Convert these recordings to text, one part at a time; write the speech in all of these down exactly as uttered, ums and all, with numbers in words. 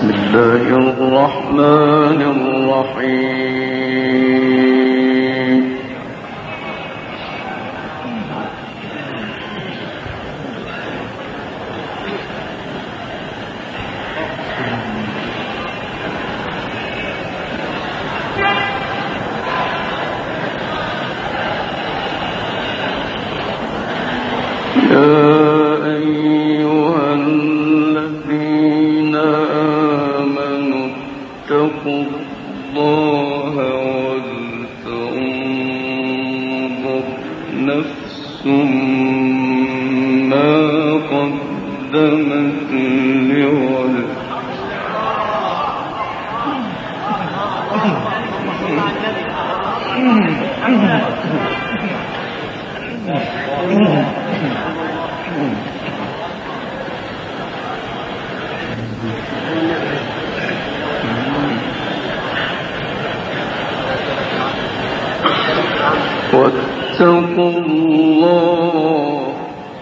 بسم الله الرحمن الرحيم. واتقوا الله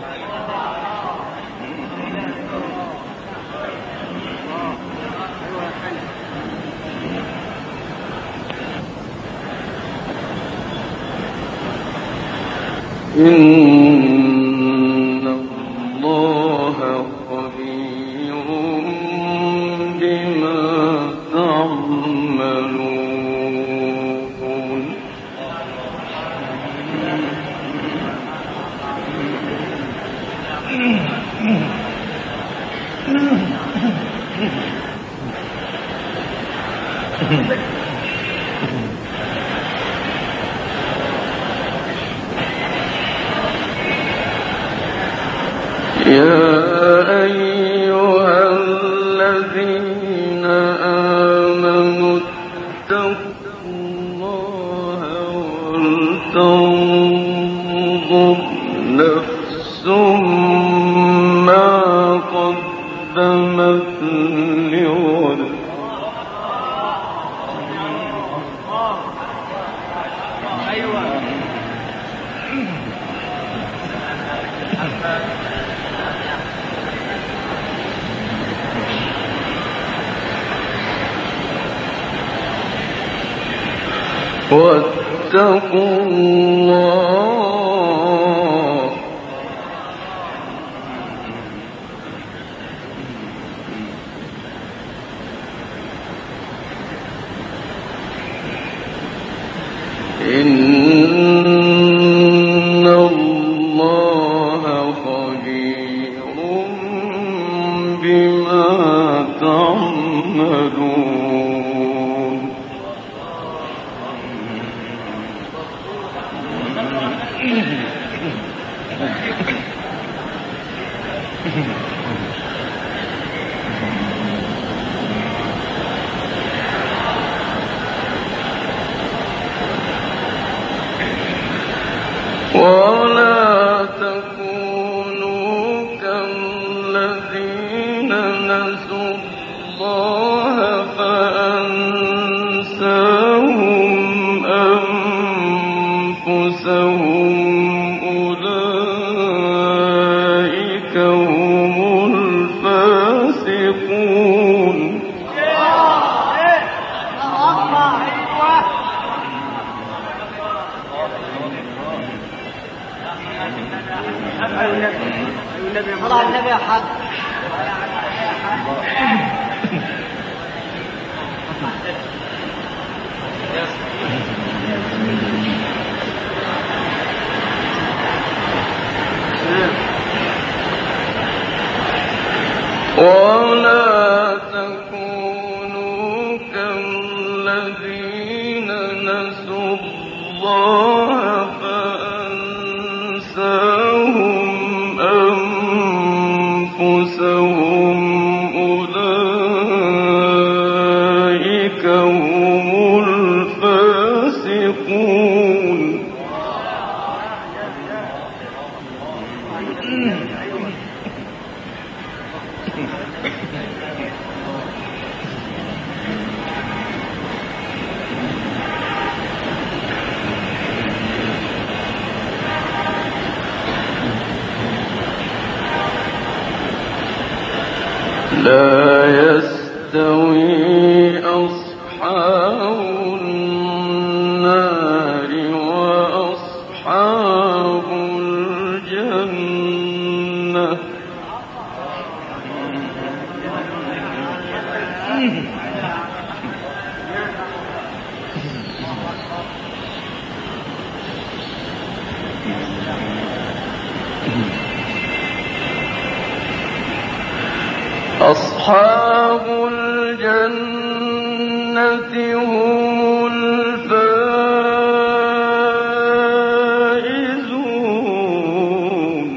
إن الله خبير بما تعملون. يا أيها الذين آمنوا اتقوا الله ولتنظر نفس ما قدمت لغد. واتقوا الله إن الله خبير بما تعملون. ولا تكونوا كالذين نسوا الله فأنساهم أنفسهم أولئك هم الفاسقون. طلع النبي يا حاج. ولا تكونوا كالذين نسوا الله فأنساهم أنفسهم أولئك هم الفاسقون. لا يستوي أصحاب الجنة هم الفائزون.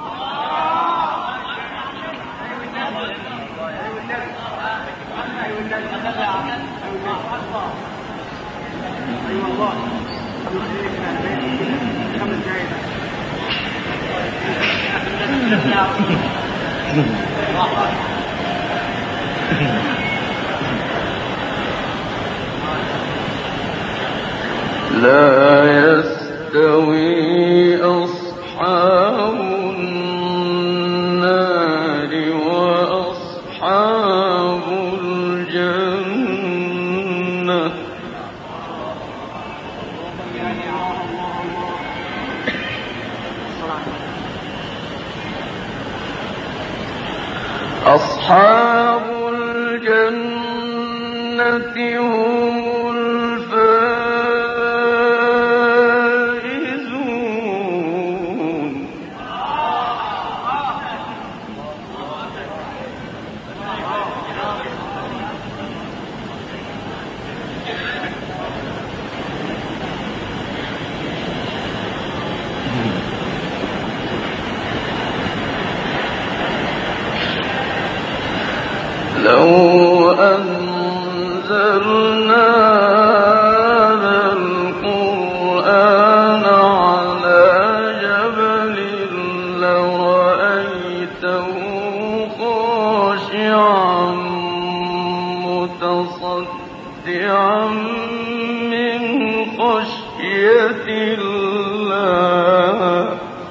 لا يستوي أصحاب النار وأصحاب الجنة. أصحاب الجنة هم الفائزون. لو أنزلنا هذا القرآن على جبل لرأيته خاشعا متصدعا من خشية الله.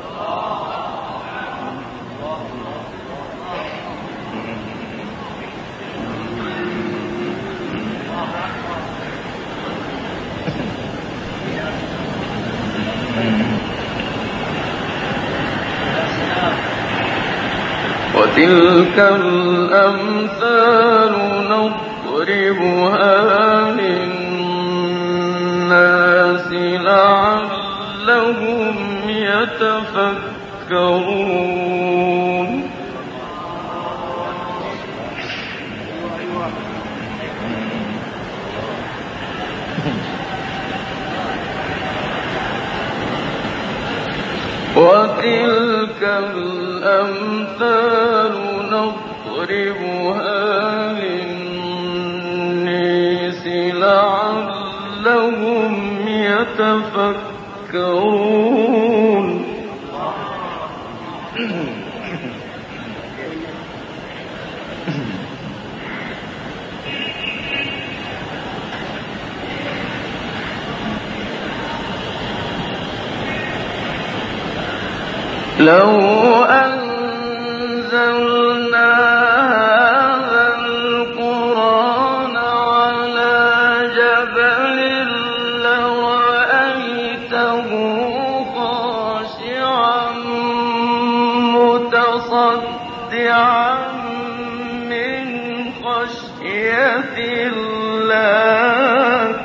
وتلك الأمثال نضربها للناس لعلهم يتفكرون. وتلك الأمثال نضربها للناس لعلهم يتفكرون. لو أنزلنا هذا القرآن على جبل لرأيته خاشعا متصدعا من خشية الله.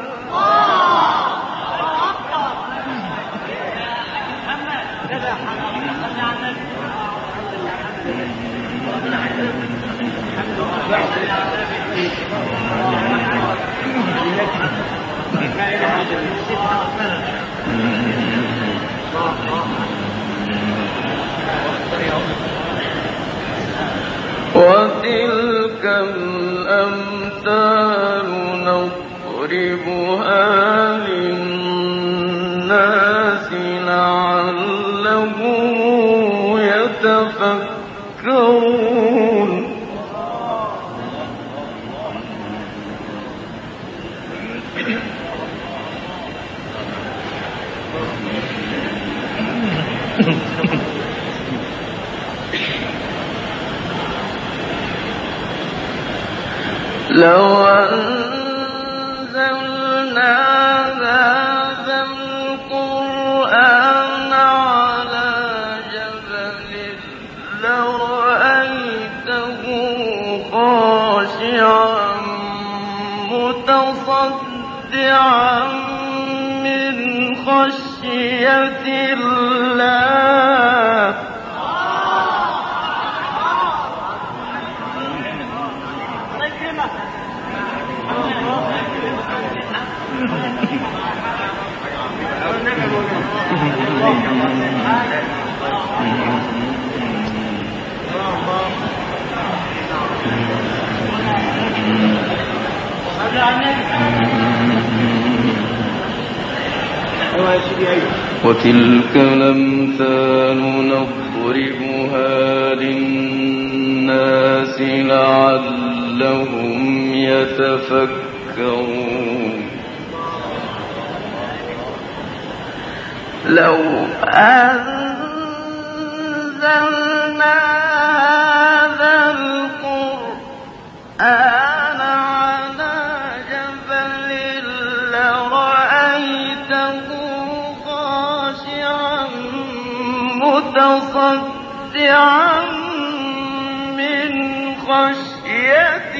وتلك الأمثال نضربها للناس لعلهم يتفكرون. لو أنزلنا هذا القرآن على جبل لرأيته خاشعا متصدعا من خشية الله. وتلك الأمثال نضربها للناس لعلهم يتفكرون. لو أنزلنا هذا القرآن على جبل لرأيته خاشعا متصدعا من خشية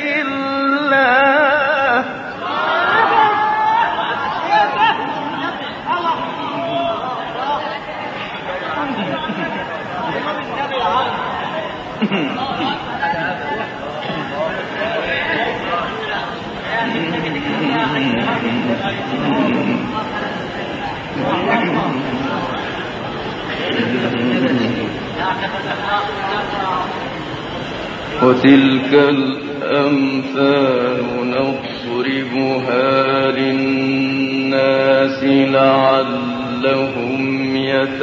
الله. وتلك الأمثال نضربها للناس لعلهم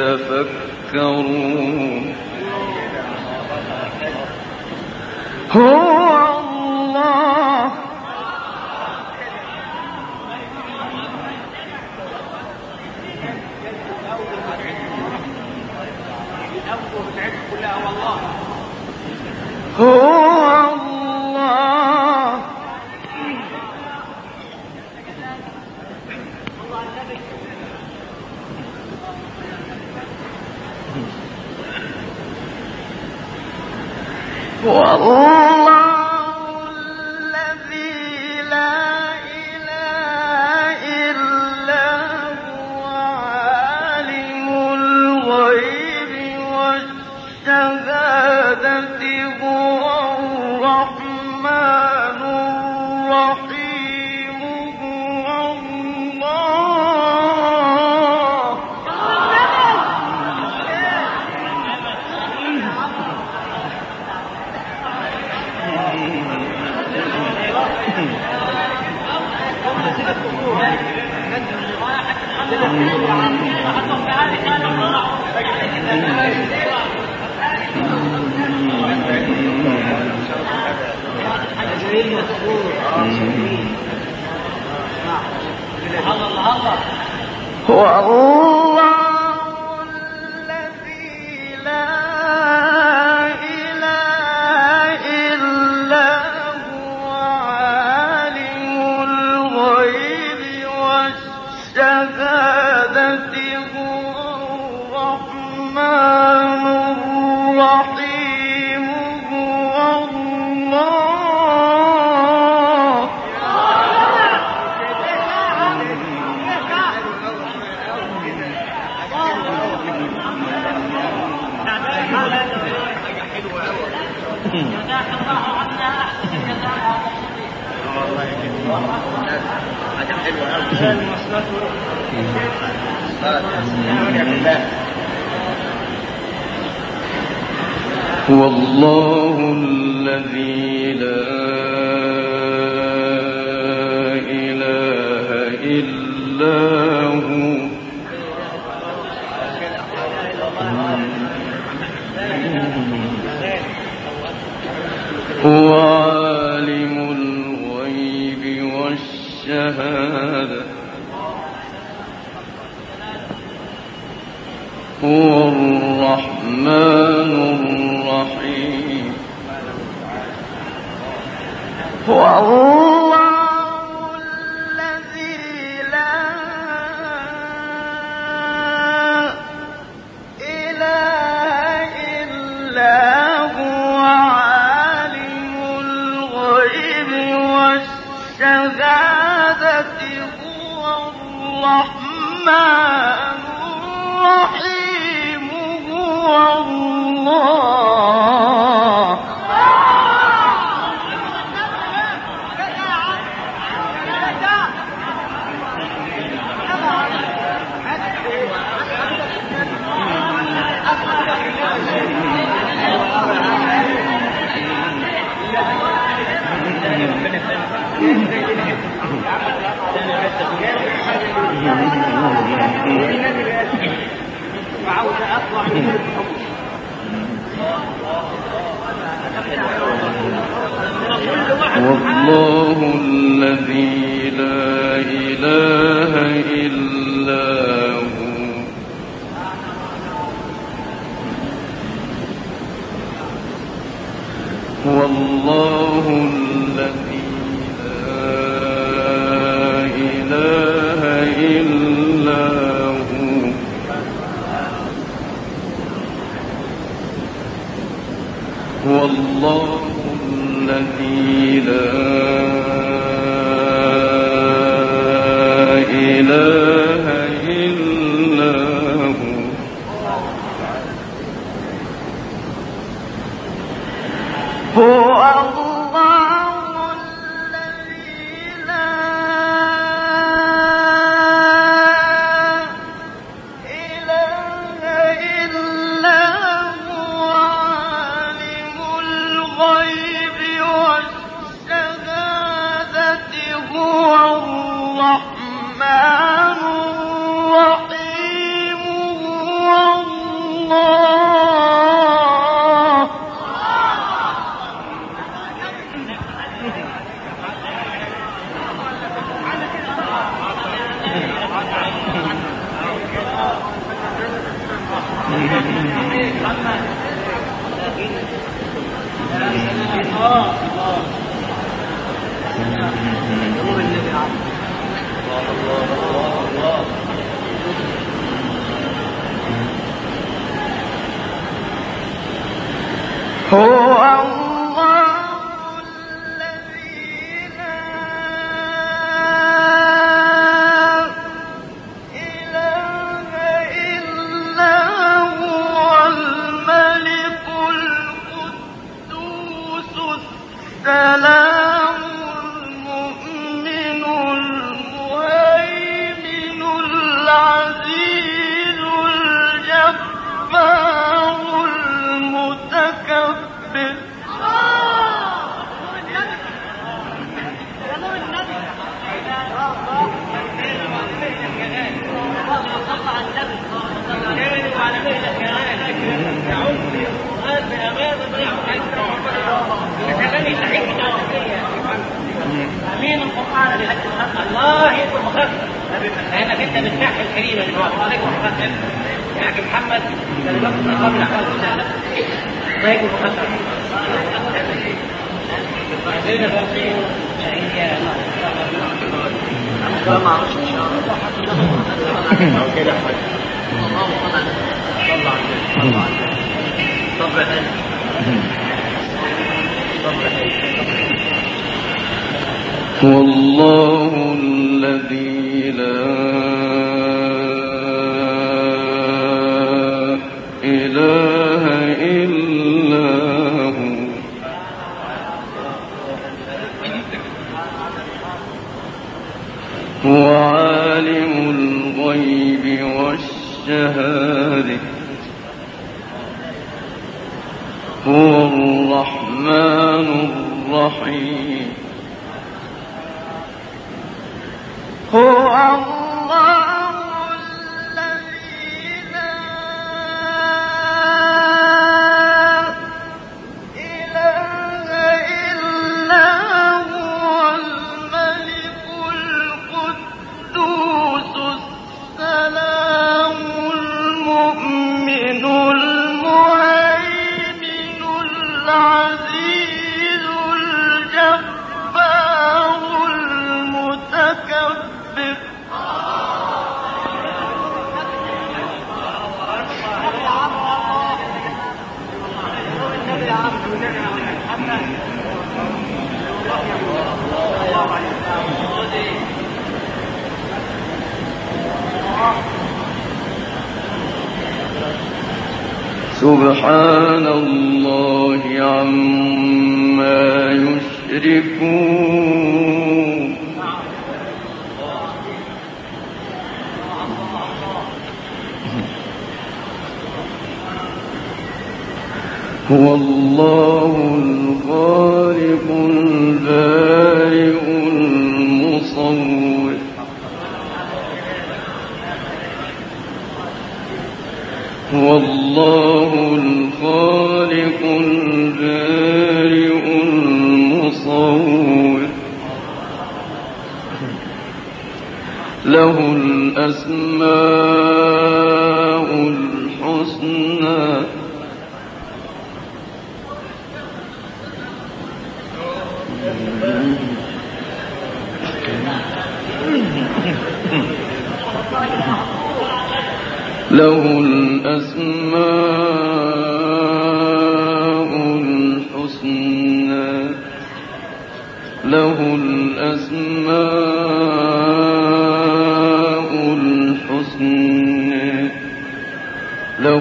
يتفكرون. هو الله هو الله هو الله الذي لا إله إلا هو عالم الغيب والشهادة هو الرحمن الرحيم هو الله. هو الله الذي لا إله إلا هو عالم الغيب والشهادة هو الرحمن الرحيم هو الله. هو الله الذي لا إله إلا هو هو عالم الغيب والشهادة هو الرحمن الرحيم. هو الله الذي لا إله إلا الرحمن الرحيم هو الله. والله الذي لا إله إلا هو والله الذي لا إله إلا هو والله الذي لا إله إلا هو هو الله الذي لا إله إلا هو عالم الغيب والشهادة هو الرحمن الرحيم هو الله. هو الله الذي لا إله إلا هو الملك القدوس السلام المؤمن المهيمن العزيز الجبار المتكبر. امين القران لحد الله يكون مخفف لانك انت بتنحي الكريمه دلوقتي عليكم مخفف يا اخي محمد ده الوقت من قبل احوال وسهلا الله يكون مخفف عندنا فاقين شهيه ما اعرفش ان شاء الله كده اللهم صل على النبي صبر والله الذي لا إله إلا هو هو عالم الغيب والشهادة هو الرحمن الرحيم هو الله الذي لا إله إلا هو الملك القدوس السلام المؤمن المهيمن العزيز الجبار المتكبر. سبحان الله عما يشركون هو الله الخالق البارئ المصور هو الله الخالق البارئ المصور له الأسماء الحسنى له الأسماء الحسنى له الأسماء الحسنى له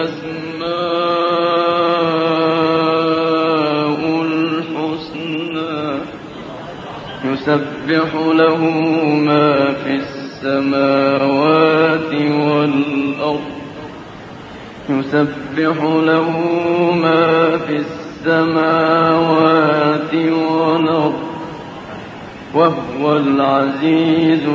الأسماء الحسنى يسبح له ما في السماوات والأرض يسبح له ما في السماوات والأرض وهو العزيز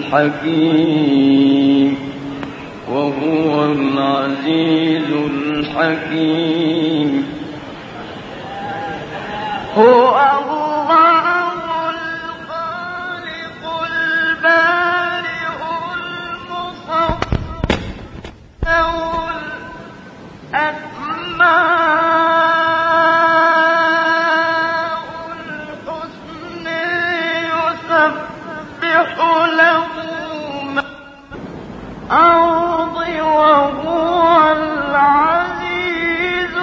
الحكيم وهو العزيز الحكيم هو الله الخالق البارئ المصور له الأسماء الحسنى يسبح له ما الأرض وهو العزيز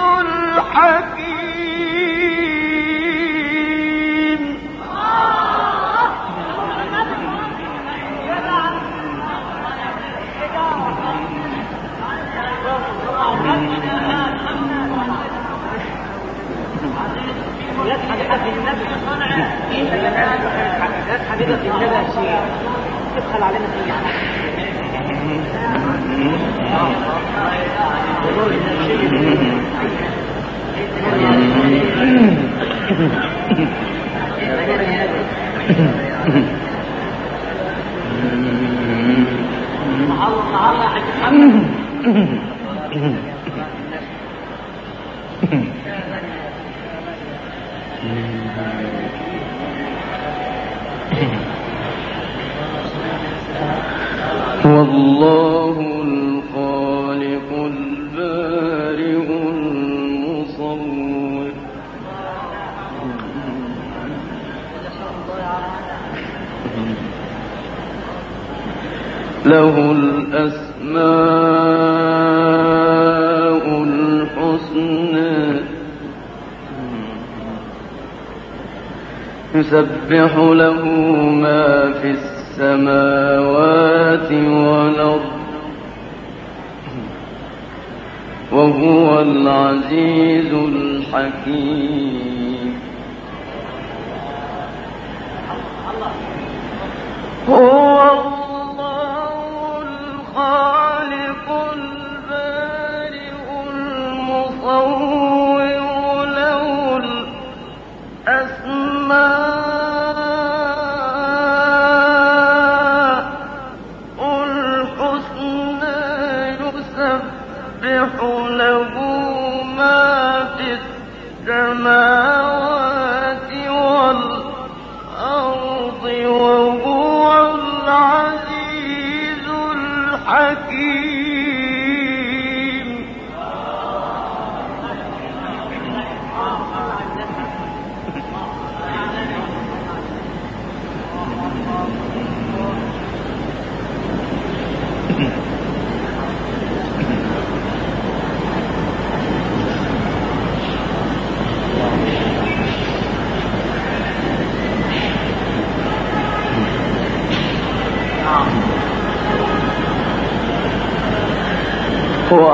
الحكيم تدخل علينا فيه والله الخالق البارئ المصور له الأسماء الحسنى يسبح له ما في السماوات والأرض وهو العزيز الحكيم هو الله الخالق البارئ المصور له الأسماء الحسنى يسبح له ما في السماوات والأرض وهو العزيز الحكيم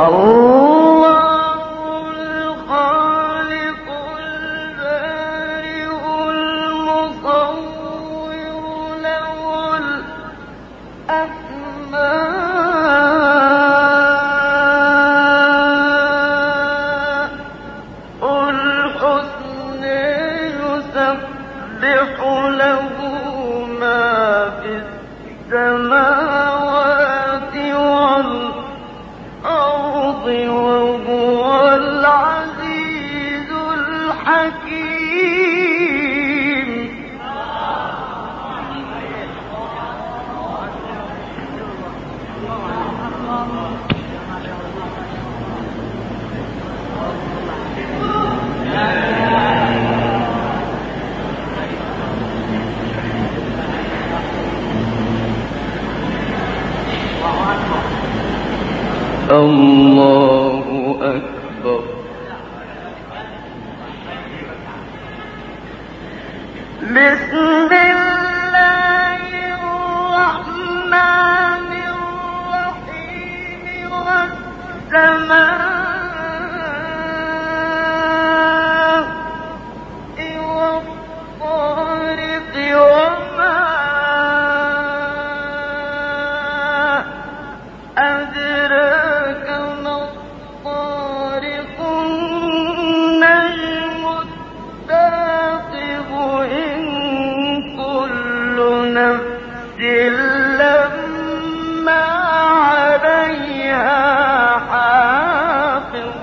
الله أكبر. بسم الله الرحمن الرحيم والسماء والطارق وما أدراك ما الطارق النجم الثاقب إن كل نفس لما عليها حافظ.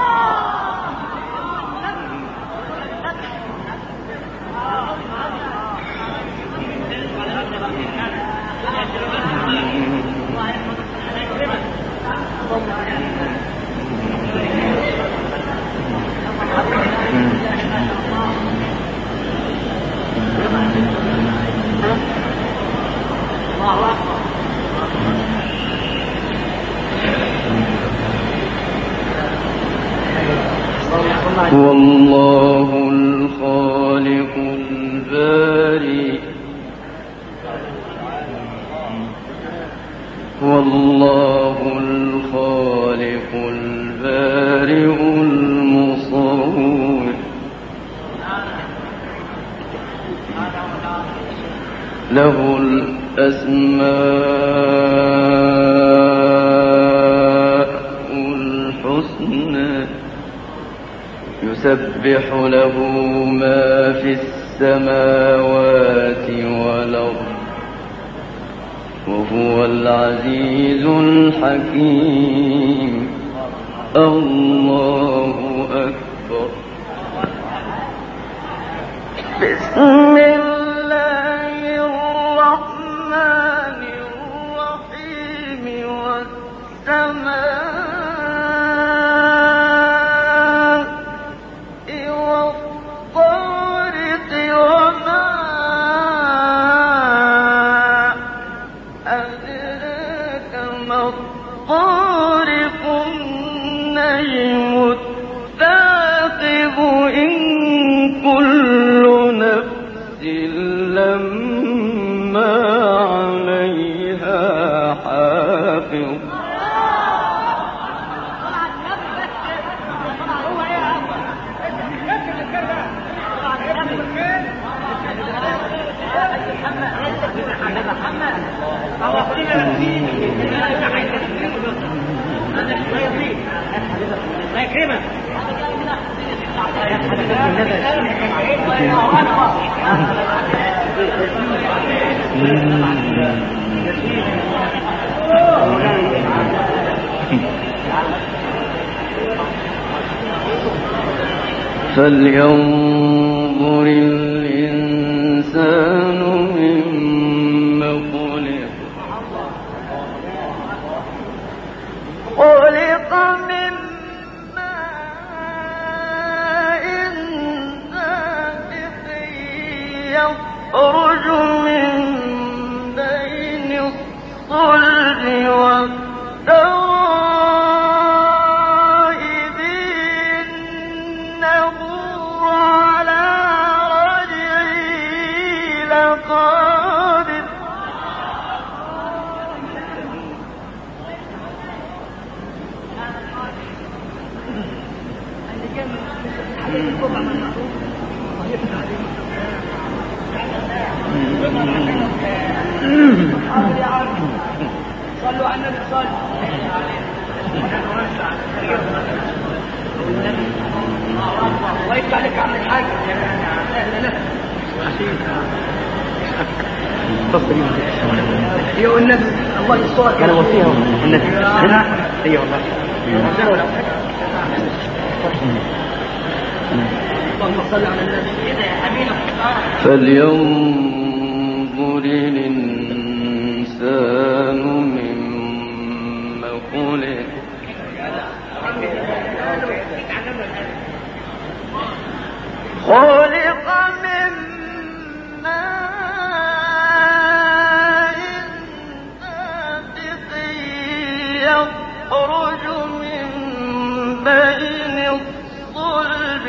والله الخالق البارئ والله الخالق البارئ المصور له الأسماء الحسنى يسبح له ما في السماوات والأرض وهو العزيز الحكيم. الله أكبر. بسم الله الرحمن الرحيم والسماء والطارق وما أدراك ما الطارق النجم الثاقب إن كل نفس لما عليها حافظ. فلينظر الإنسان مما خلق خلق من ماء دافق يخرج من بين الصلب والترائب إنه على صلوا على النبي صلوا الله يفتح عليك عم الحاج يا النبي الله يستر كان وصيها النبي ايوه والله اللهم صل على النبي يا حبيبي فلينظر الإنسان مما خلق خلق من ماء دافق يخرج من بين الصلب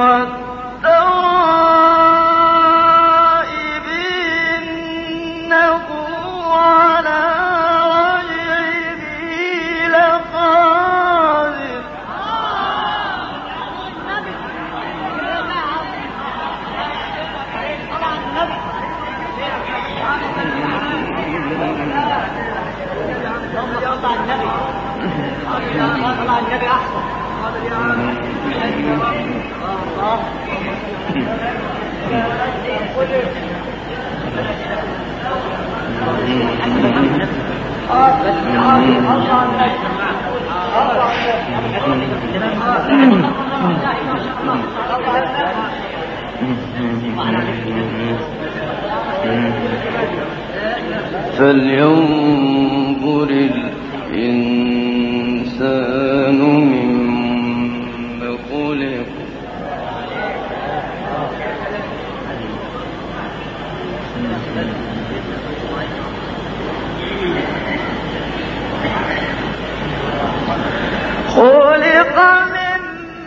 والترائب إنه على وجهه لقادر النبي احسن فلينظر الإنسان مما خلق خلق من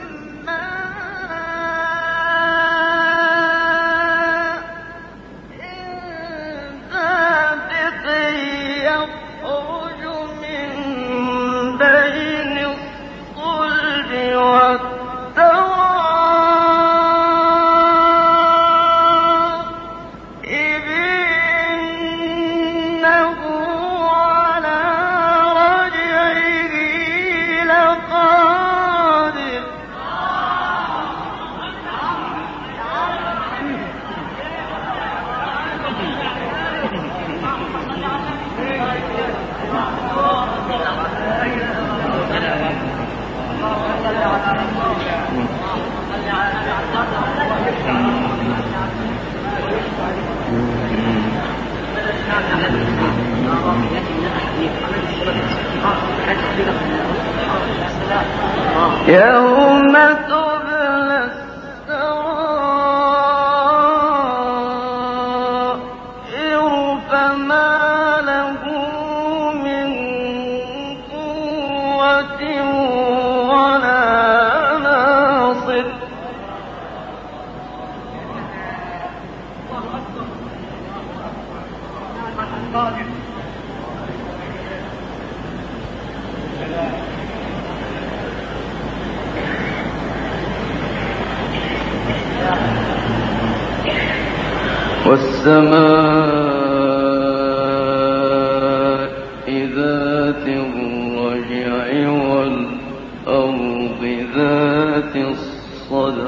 ماء دافق يخرج من بين الصلب والترائب إنه على وجهه لقادر يوم تبلى السرائر فما له من قوة ولا ناصر والسماء ذات الرجع والأرض ذات الصدع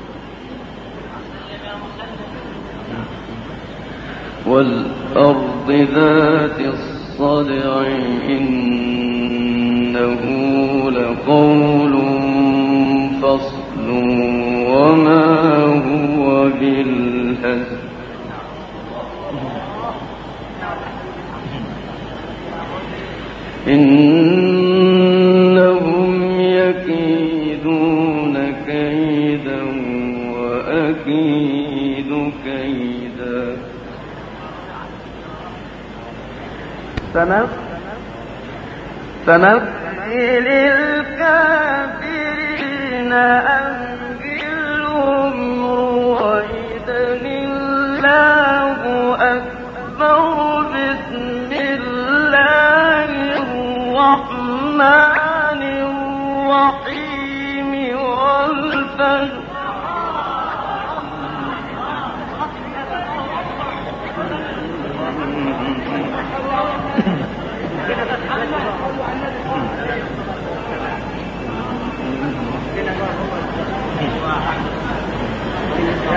والأرض ذات الصدع إنه لقول فصل وما هو بالهزل إنهم يكيدون كيدا وأكيد كيدا فمثل الكافرين أمهلهم رويدا الله أكبر بسم الله الرحمن الرحيم والفجر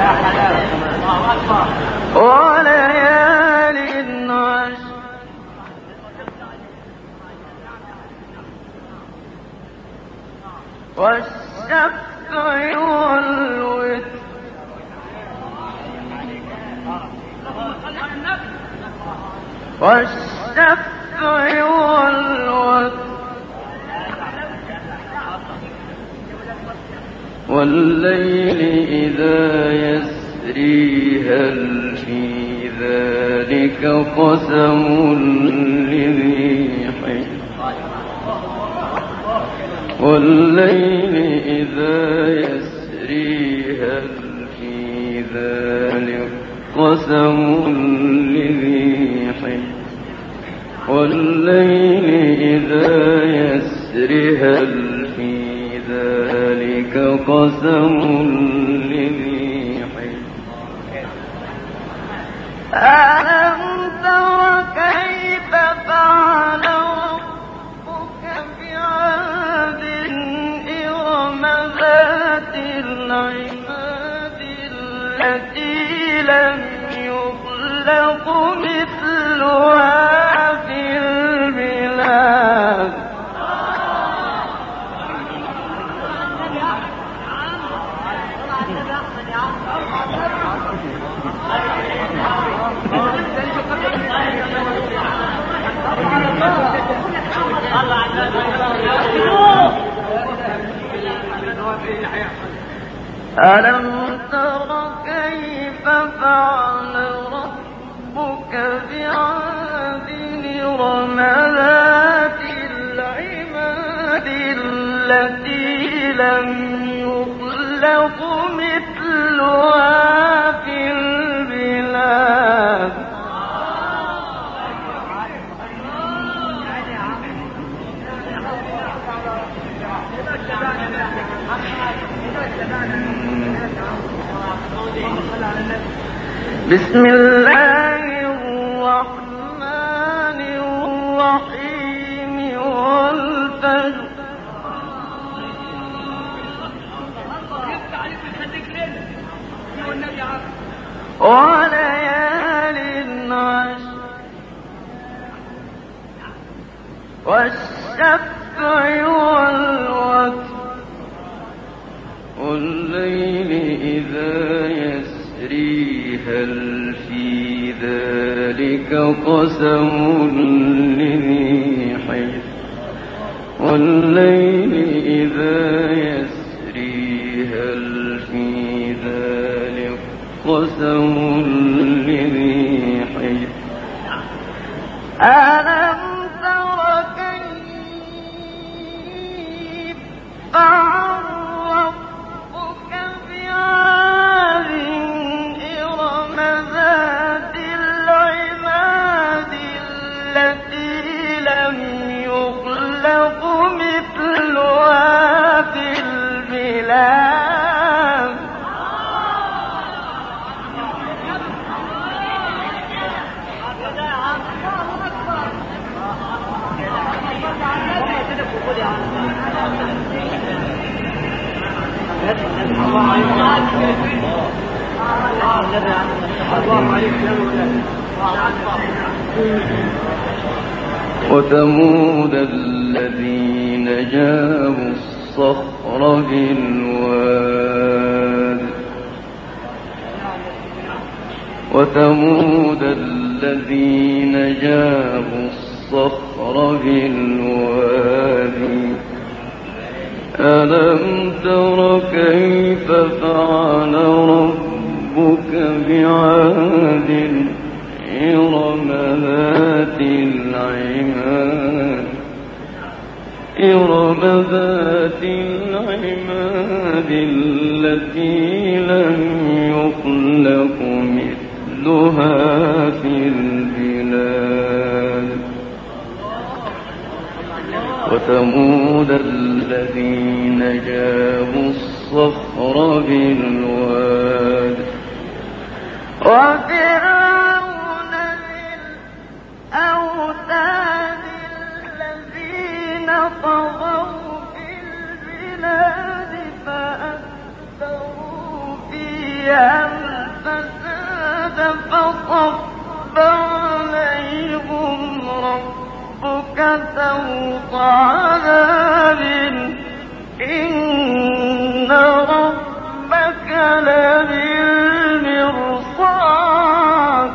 وليال عشر والشفع والوتر والشفع والوتر والليل إذا يسري هل في ذلك قسم لذي حجر والليل إذا يسري هل في ذلك قسم لذي حجر والليل إذا يسري هل في ذلك قسم لذي حجر ألم تر كيف فعل ربك بعاد إرم ذات العماد التي لم يخلق مثلها في البلاد ألم تر كيف فعل ربك بعاد إرم ذات العماد التي لم يخلق مثلها في البلاد بسم الله الرحمن الرحيم والفجر وليال عشر والشفع والوتر والليل إذا يسري هل في ذلك قسم لذي حجر والليل إذا يسري هل في ذلك قسم لذي حجر ألم تر كيف فعل ربك بعاد إرم ذات العماد التي لم يخلق مثلها في البلاد وثمود الذين جابوا الصخر بالواد وثمود الذين جابوا الصخر بالواد ألم تر كيف فعل ربك بعاد إرم ذات العماد إرم ذات العماد التي لم يخلق مثلها في البلاد وثمود الذين جابوا الصخر بالواد وفرعون ذي الأوتاد الذين طغوا في البلاد فأكثروا فيها الفساد فصب عليهم ربك سوط عذاب إن ربك لبالمرصاد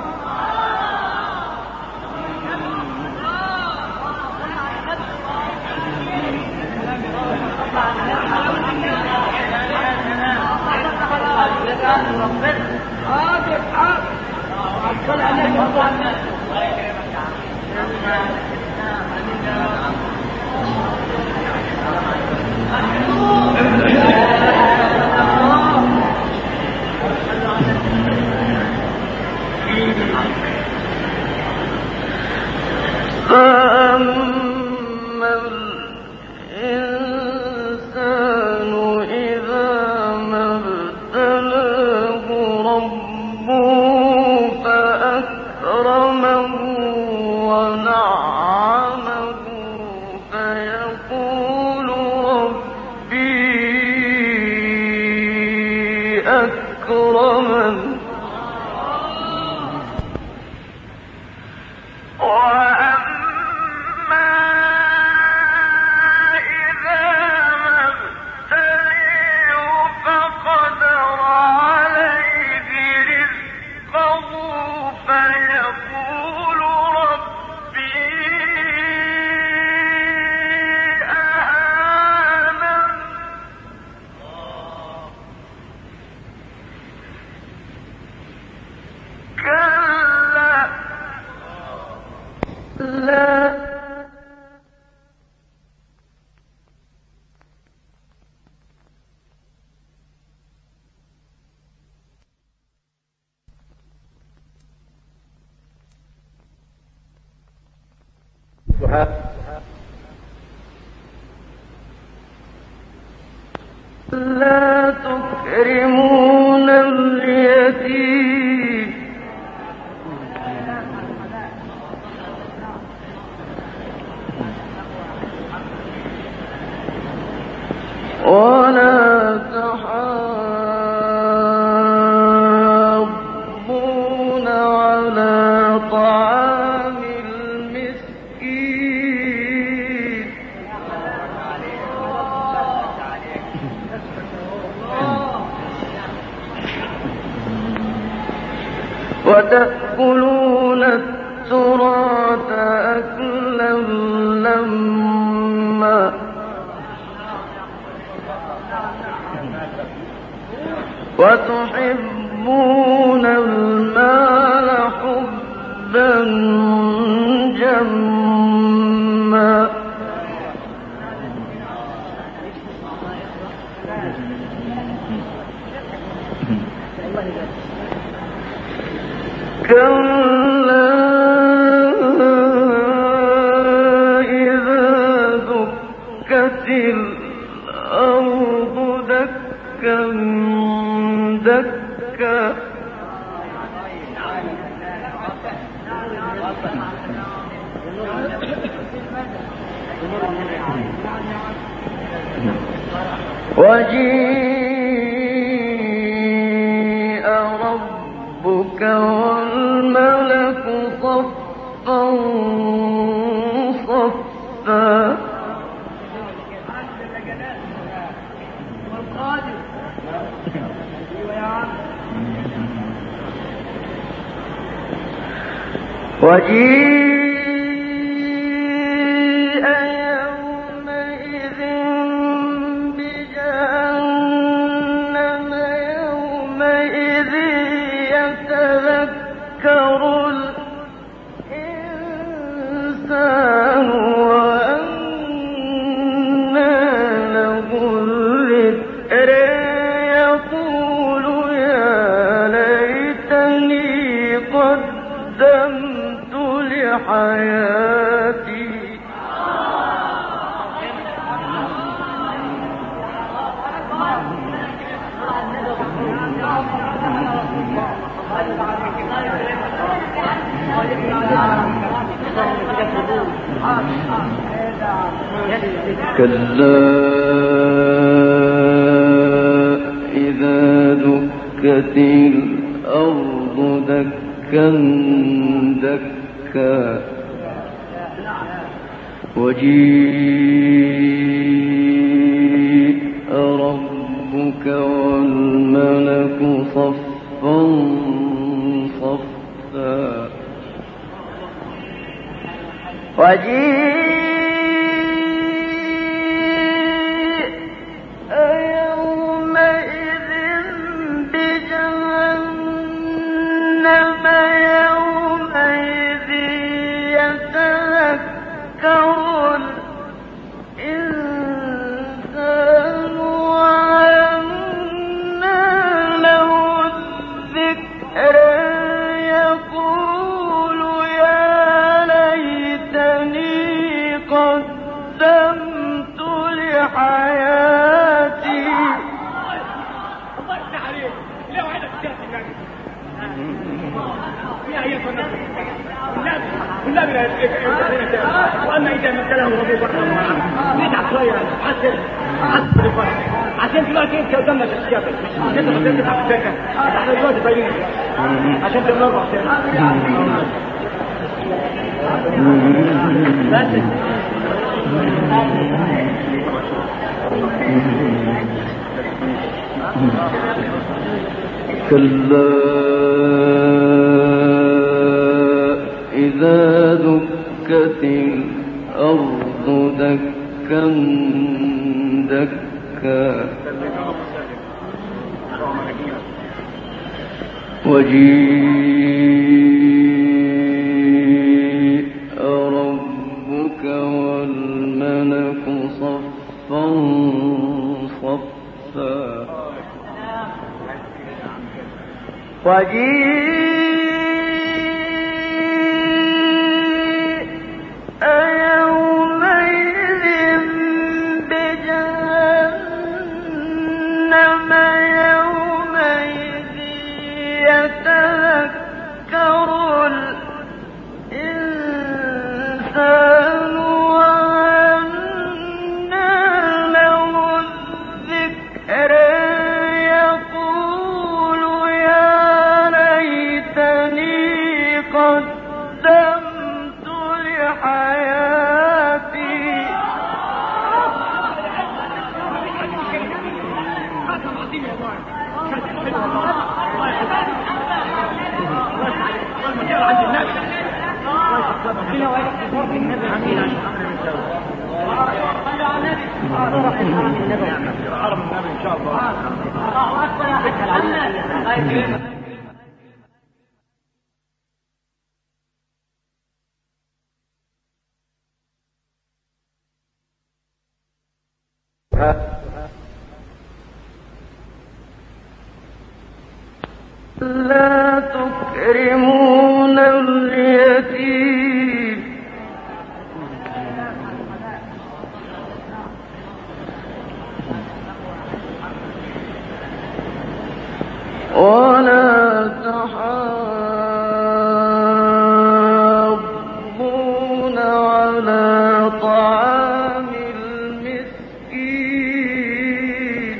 فأما الإنسان إذا ما ابتلاه ربه فأكرمه ونعمه فيقول ربي أكرمن لا تكرمون اليتيم ولا تحاضون على طعام المسكين وتأكلون التراث أكلا لما وتحبون المال حبا جما كلا إذا دكت الأرض دكا دكا وجيء ربك والملك صفا صفا وجيء يومئذ بجهنم يومئذ يتذكر الإنسان وأنى له الذكر يقول يا ليتني قدمت لحياتي كلا إذا دكت دكت الأرض دكا دكا وجيء ربك والملك صفا صفا وجيء يومئذ بجهنم يومئذ يتذكر الإنسان وأنى له الذكرى يقول يا ليتني قدمت لحياتي واما اذا مثله ربه نتعب شويه عسل عسل عشان دلوقتي انت قدامنا تشتغل انت بتدفع في الشركه احنا دلوقتي باينين عشان تمرر بس كلا إذا دكت الأرض دكا دكا وجيء ربك والملك صفا صفا وجيء يومئذ بجهنم يومئذ يتذكر الإنسان وأنى له الذكرى يقول يا ليتني قدمت لحياتي لا تكرمون اليتيم ولا تحاضون على طعام المسكين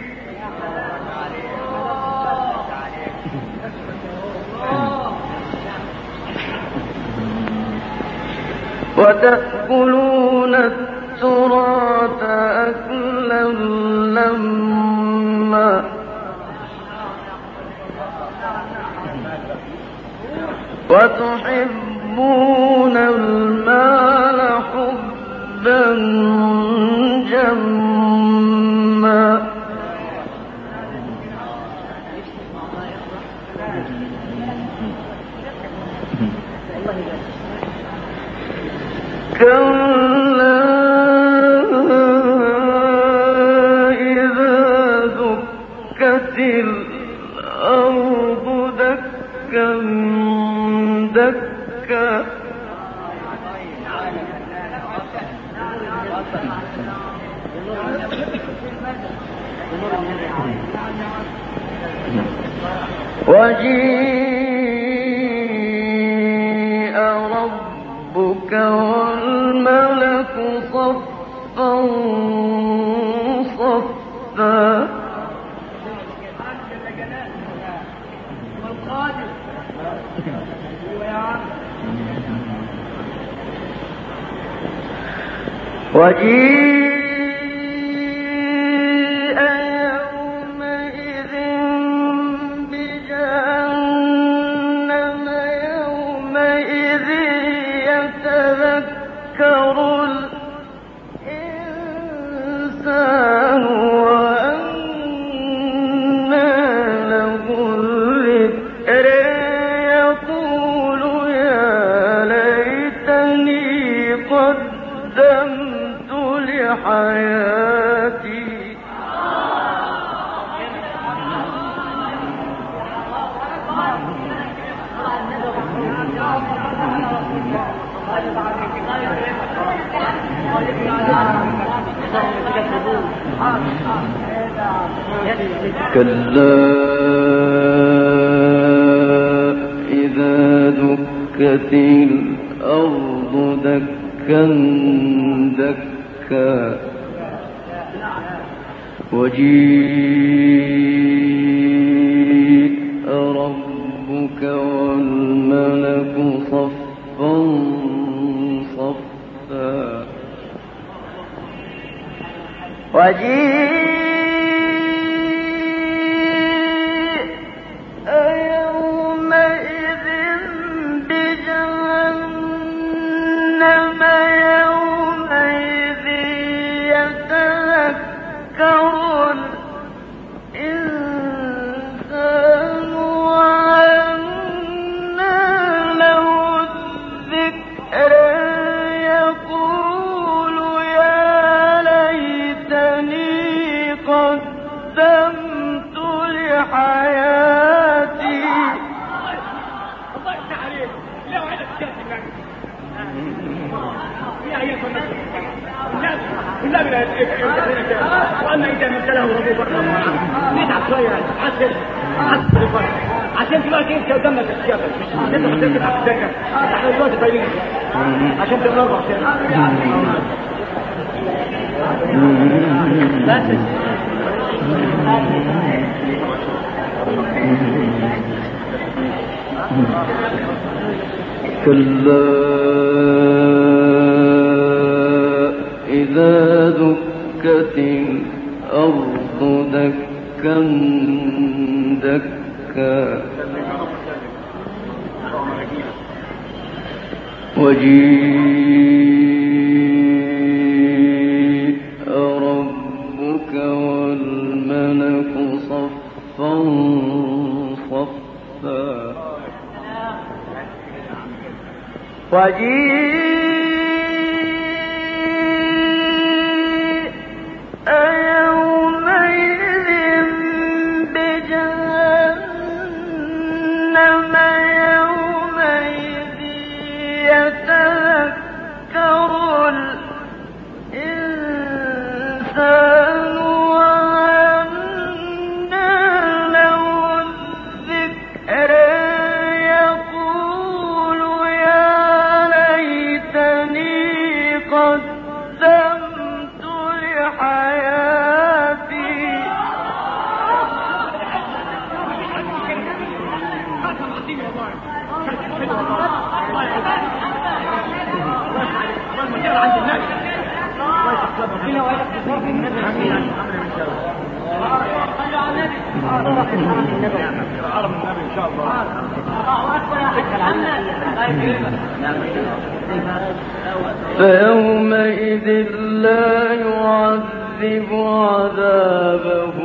وتأكلون التراث أكلا لما وتحبون المال حبا جما كلا إذا دكت الأرض دكا دكا وجيء ربك والملك صفا صفا وجيء يومئذ بجهنم يومئذ يتذكر الإنسان وأنى له الذكر يقول يا ليتني قدمت لحياتي كلا إذا دكت الأرض دكا دكا وجيء ربك والملك صفا صفا وجيء يومئذ بجهنم يومئذ يتذكر الإنسان وأنى له الذكر يقول يا ليتني قدمت لحياتي وانا اذا من له ربي بكره نتعب شويه عشان عشان تبقى انت قدامك الشباب انت هتبقى تذكر احنا دلوقتي باينين عشان تبقى اربع كلا إذا دكت الأرض دكا دكا وجيء ربك والملك صفا صفا وجيء يومئذ بجهنم يومئذ يتذكر الإنسان وأنى له الذكر يقول يا ليتني قدمت لحياتي فيومئذ لا يعذب عذابه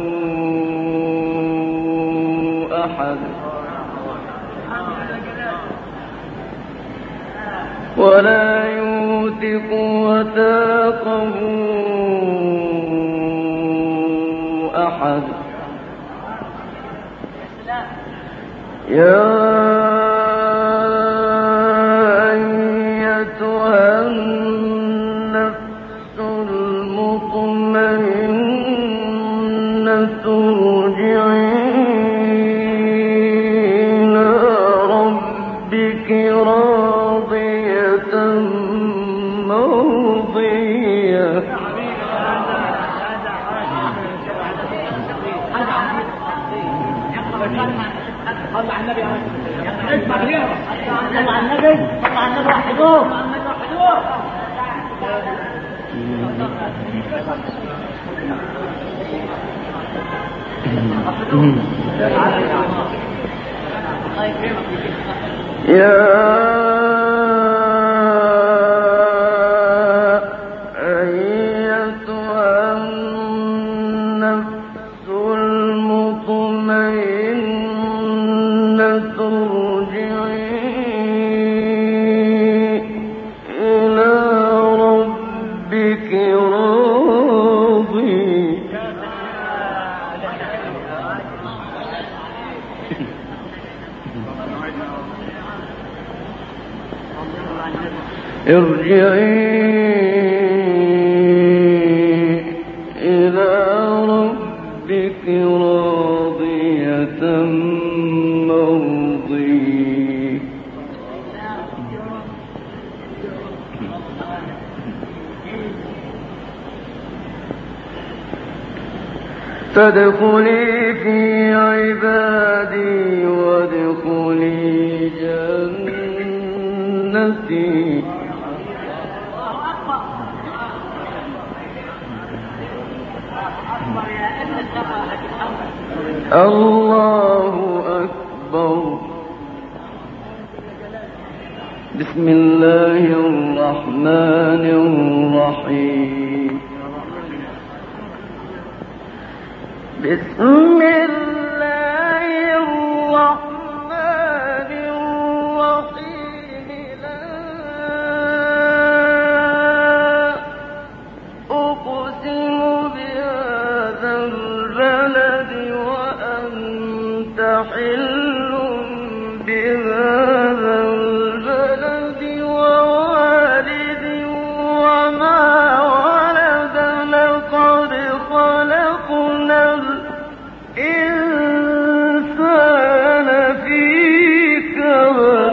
أحد ولا يوثق وثاقه أحد يا أيتها النفس المطمئنة ارجعي إلى ربك راضية مرضية طلع على النبي اسمع كده صلى على النبي صلى على النبي وحدوه وحدوه يا ارجعي إلى ربك راضية مرضية فادخلي في عبادي وادخلي جنتي الله أكبر. بسم الله الرحمن الرحيم. بسم الله الرحمن الرحيم. لا أقسم بهذا البلد وأنت حل بهذا البلد ووالد وما ولد لقد خلقنا الإنسان في كبد.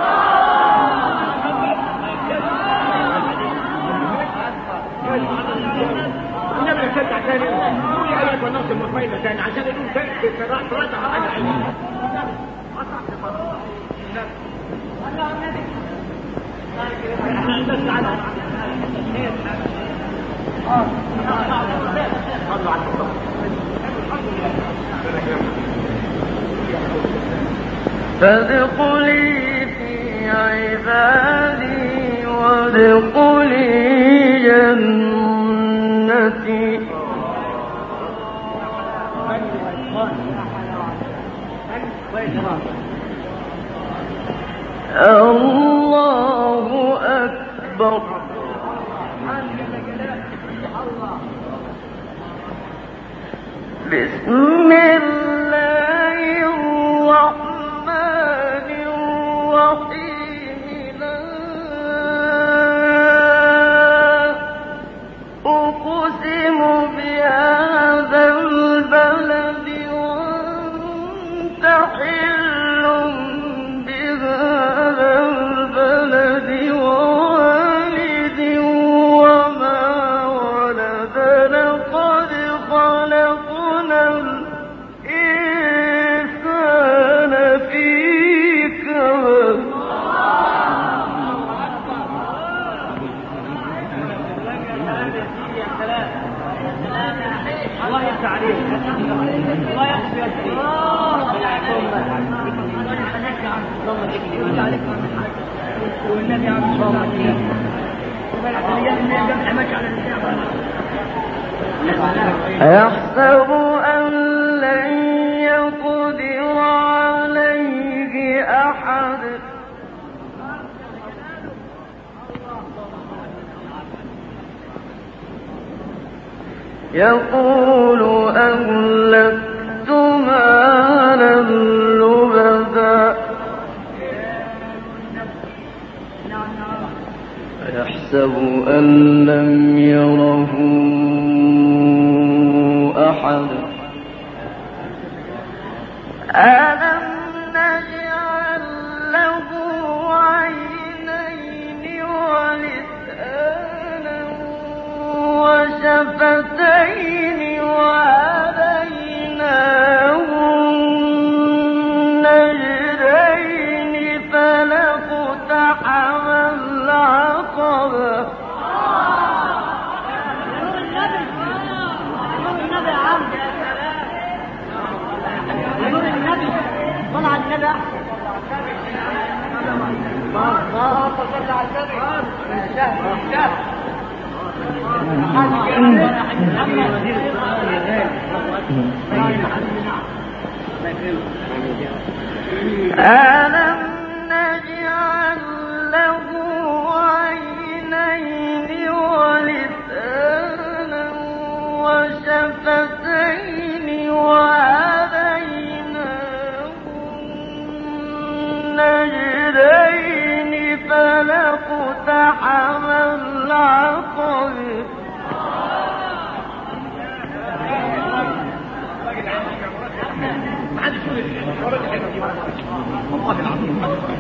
النبي يشجع ثاني قولي عليك والنص المطمئنة ثاني عشان يقول ثاني في الراحة تراجع على العلم. فادخلي في عبادي وادخلي جنتي. الله أكبر. بسم الله الرحمن الرحيم. لا أقسم بهذا البلد وأنت حل بهذا البلد ووالد وما ولد لقد خلقنا الإنسان في كبد. الله يفتح عليك الله يحفظ يدك والنبي عم أيحسب أن لن يقدر عليه أحد. يقول أهلكت مالا لبدا. يحسب أن لم يره أحد. ألم نجعل له عينين ولسانا وشفتين وهديناه النجدين. ألم نجعل له عينين ولسانا وشفتين وهديناه النجدين فلاقتحم العقبة والله العظيم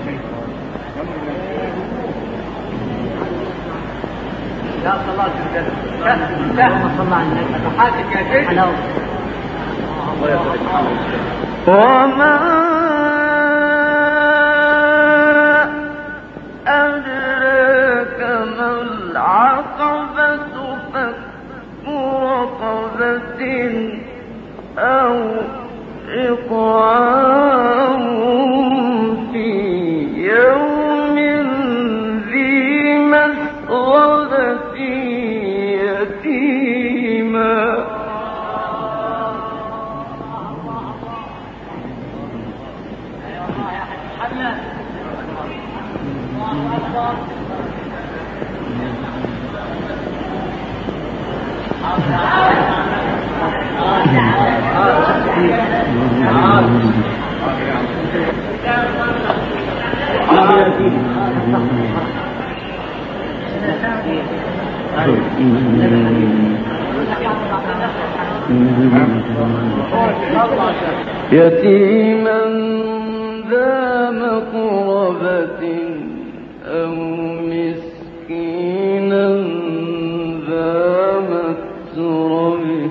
لا صلى الله عليه وسلم لا صلى الله عليه وسلم حاسك يا شيخ وما أدراك ما العقبة فك رقبة أو إطعام في يوم ذي مسغبة يتيما يتيما ذا مقربة أو مسكينا ذا متربة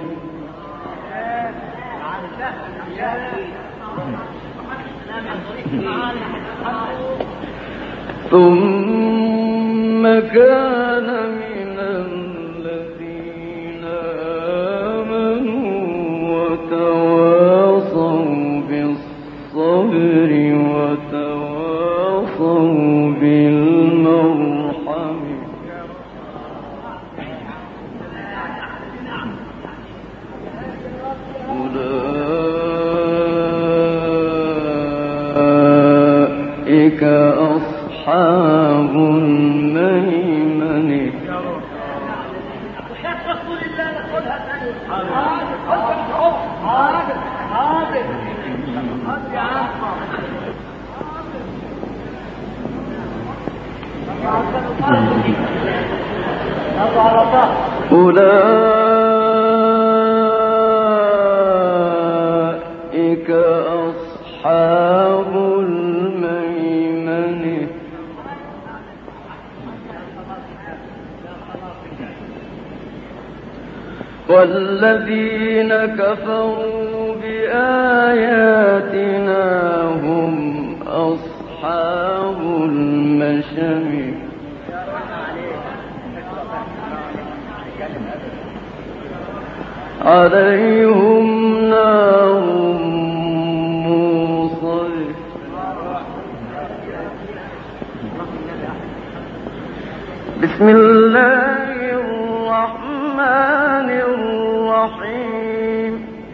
ثم كان من الذين آمنوا وتواصوا بالصبر وتواصوا بالمرحم أولئك أصحاب الميمنة رسول الله نقولها ثاني حاضر حاضر أولئك أصحاب الميمنة والذين كفروا بآياتنا هم أصحاب المشأمة عليهم نار موصد بسم الله الرحمن الرحيم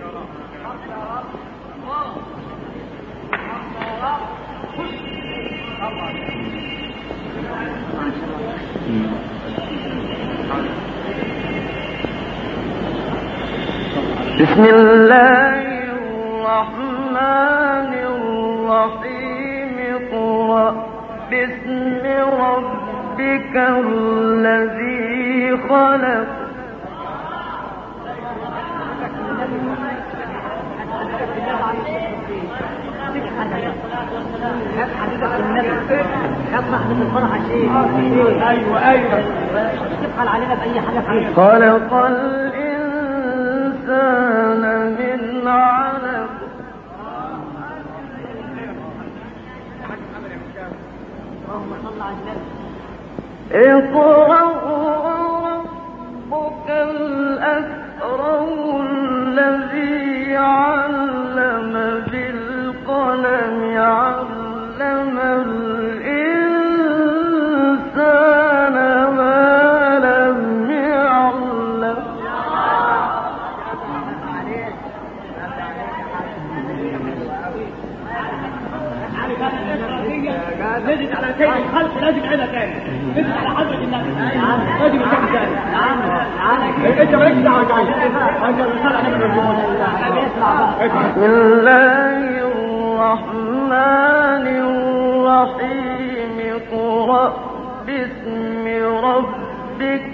بسم الله الرحمن الرحيم اقرأ باسم ربك الذي خلق ايوه ايوه تبخل علينا باي حاجه فيه خلق الإنسان من علق اللهم صل على النبي اقرأ وربك الأكرم الذي علم بالقلم علم نزل على سيد الخلق لازم عينها تاني نزل على حضرة النبي لازم يكون تاني انت مالكش دعوه جاي بسم الله الرحمن الرحيم اقرأ باسم ربك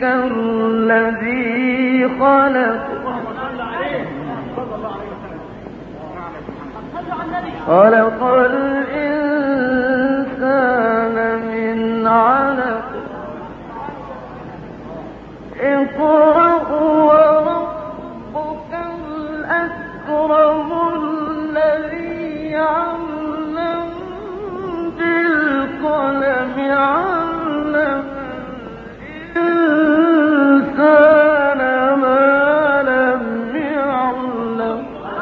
الذي خلق خلق الإنسان من علق اقرأ وربك الأكرم الذي علم بالقلم علم الإنسان ما لم يعلم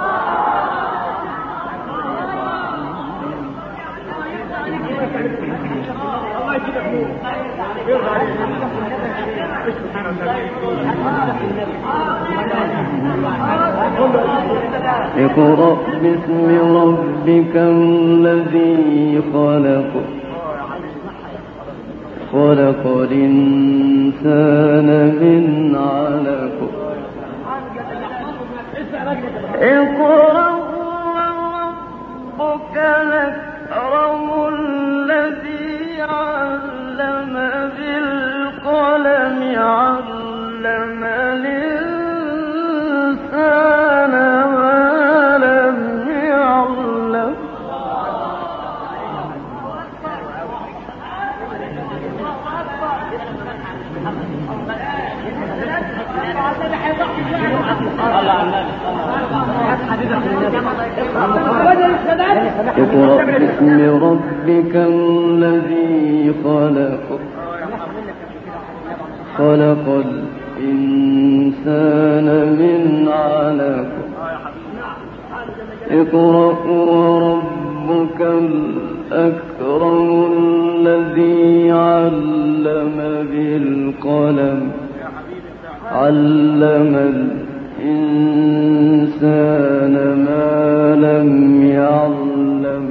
اقرأ باسم ربك الذي خلق خلق الإنسان من علق اقرأ وربك الأكرم الذي علم بالقلم علم الإنسان ما لم يعلم اقرأ باسم ربك الذي خلق خلق الإنسان من علق اقرأ وربك الأكرم الذي علم بالقلم علم الإنسان ما لم يعلم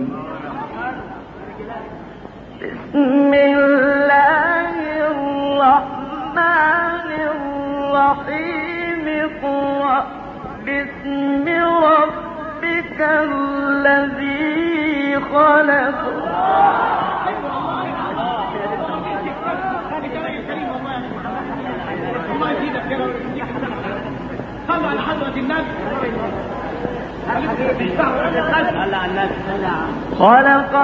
بسم الله الرحمن الرحيم اقرأ باسم ربك الذي خلق صلوا على حضرة النبي خلق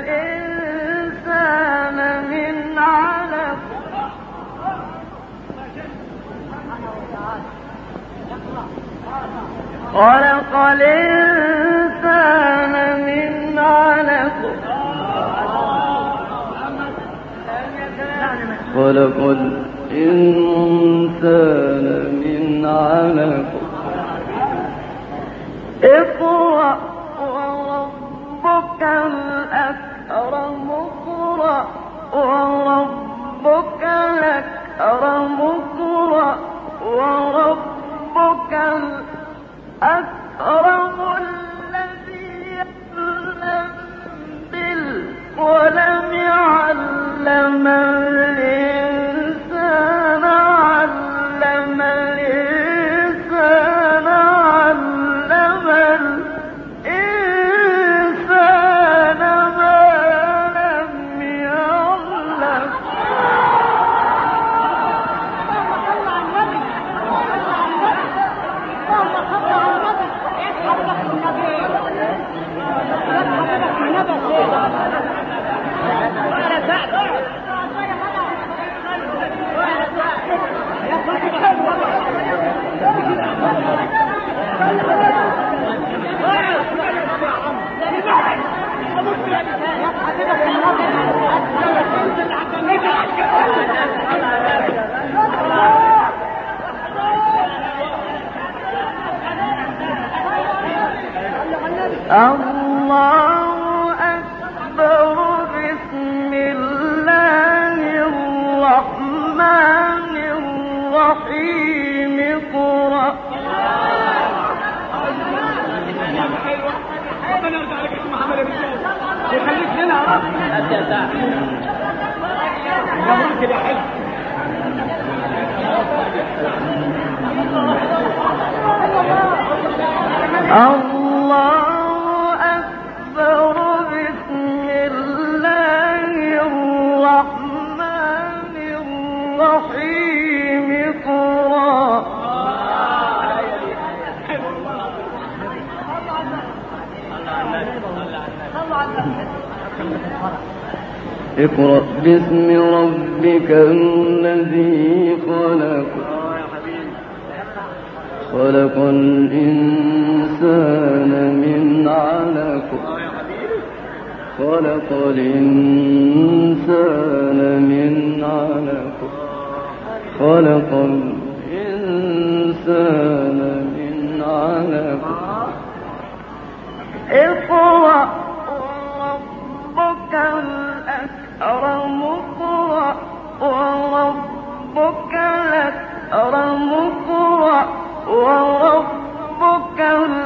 الإنسان من علق خلق الإنسان من علق خلق الإنسان من علق اقرأ وربك الأكرم اقرأ وربك الأكرم اقرأ وربك الأكرم الذي علم بالقلم علم الإنسان علم الإنسان علم الإنسان ما لم يعلم الله أكبر بسم الله الرحمن الرحيم اقرأ ربنا يرضى عليك يا محمد يا باشا يخليك اقرأ باسم ربك الذي خلق خلق الإنسان من علق خلق الإنسان من علق خلق الإنسان من علق اقرأ وربك الأكرم اقرأ وربك الأكرم اقرأ وربك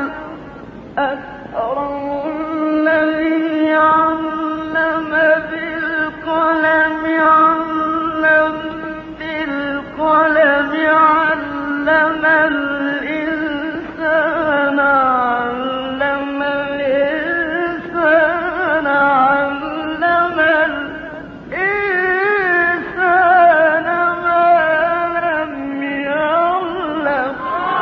الأكرم الذي علم بالقلم علم بالقلم علم الإنسان علم الإنسان علم الإنسان ما لم يعلم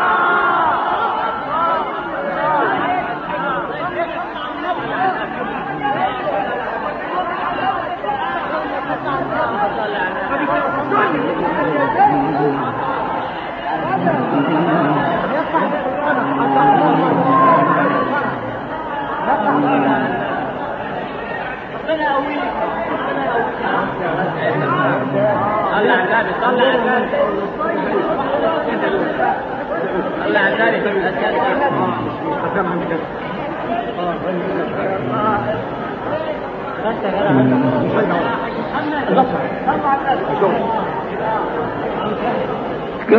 صلى على النبي صلى على النبي صلى على كلا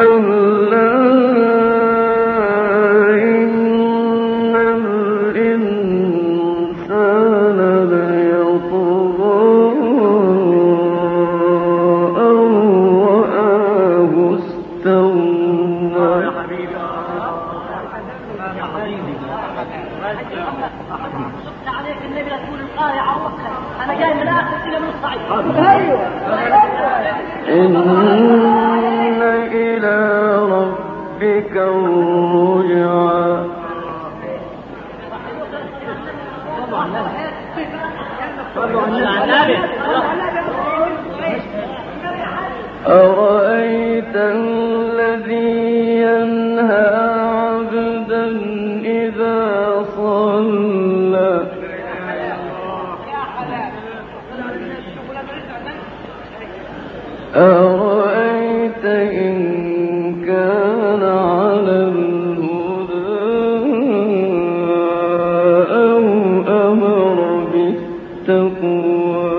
إن الإنسان ليطغى أن رآه استغنى عليك النبي تقول القارئ عرفها انا جاي من الاخر الى من الصعيد إن إلى ربك الرجعى أرأيت الذي ينهى عبدا إذا صلى أرأيت إن كان على الهدى أو أمر بالتقوى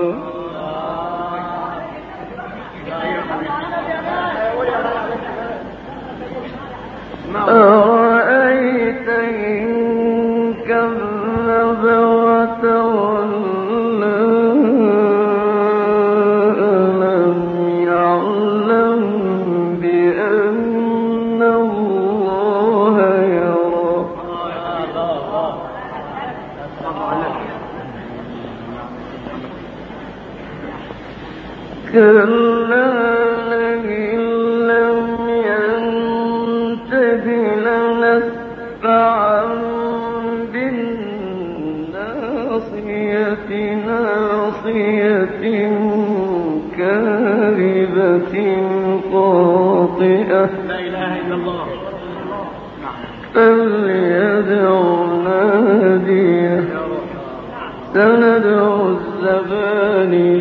أرأيت إن كذب وتولى ألم يعلم بأن الله يرى كلا لئن لم ينته لنسفعا بالناصية ناصية كاذبة خاطئة لا اله الا الله فليدع ناديه سندع الزباني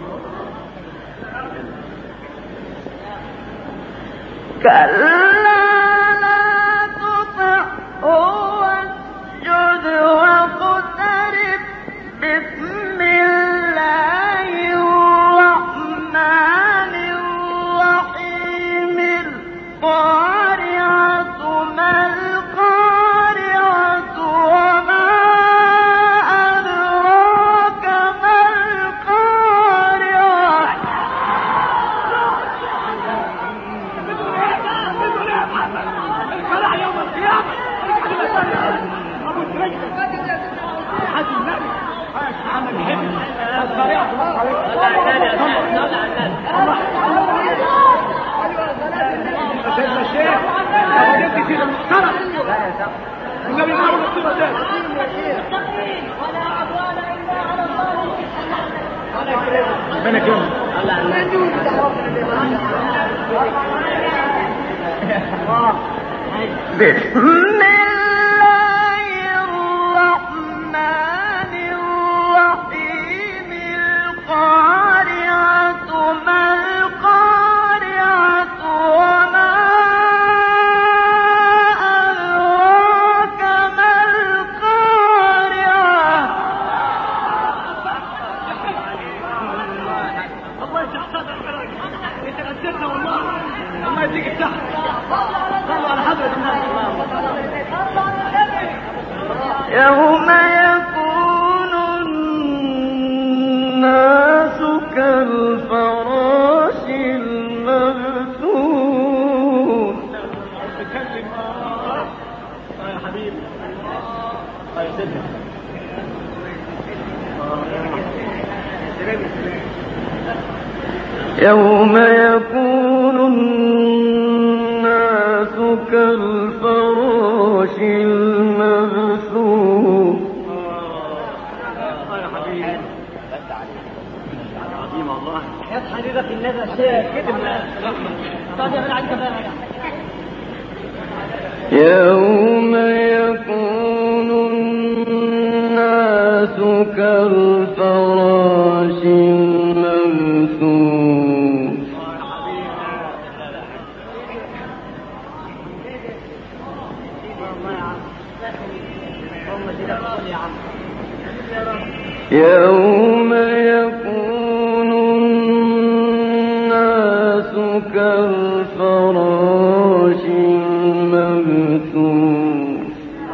كلا لا تطعه واسجد واقترب بسم الله الرحمن الرحيم القارعة ما القارعة وما أدراك ما بسم الله الرحمن الرحيم القارعة ما القارعة وما أدراك ما القارعة الله يتحسن انت قدرنا والله الله يديك التحت صلوا على حضرة النبي يوم يكون الناس كالفراش المبثوث يا حبيبي يا سيدنا يوم يكون الناس كالفراش المبثوث يا حبيبي عظيم الله يا حبيبك النبي شيء كده طب يا عندك بقى يوم يكون الناس كالفراش المبثوث يوم يكون الناس كالفراش المبثوث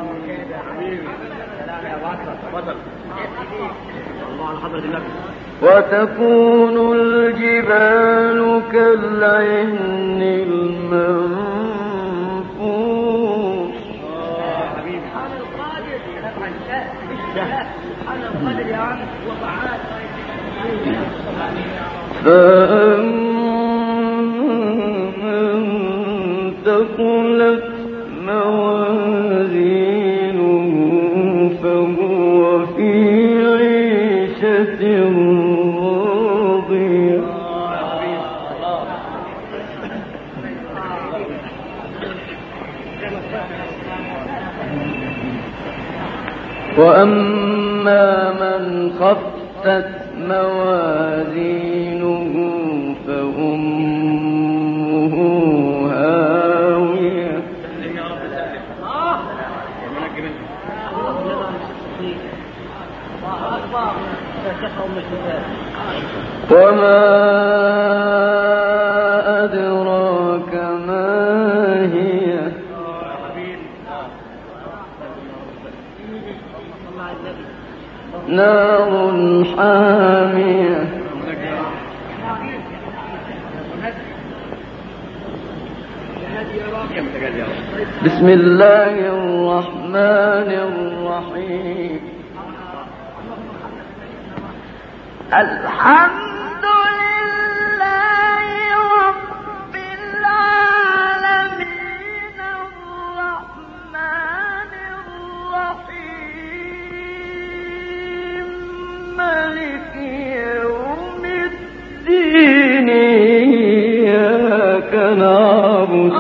وتكون الجبال كالعهن المنفوش فأمن ثقلت موازينه فهو في عيشة راضية وأما من خفت موازينه فأمه هاوية وما أدراك ما هي نار حامية بسم الله الرحمن الرحيم الحمد لله رب العالمين الرحمن الرحيم مالك يوم الدين إياك نعبد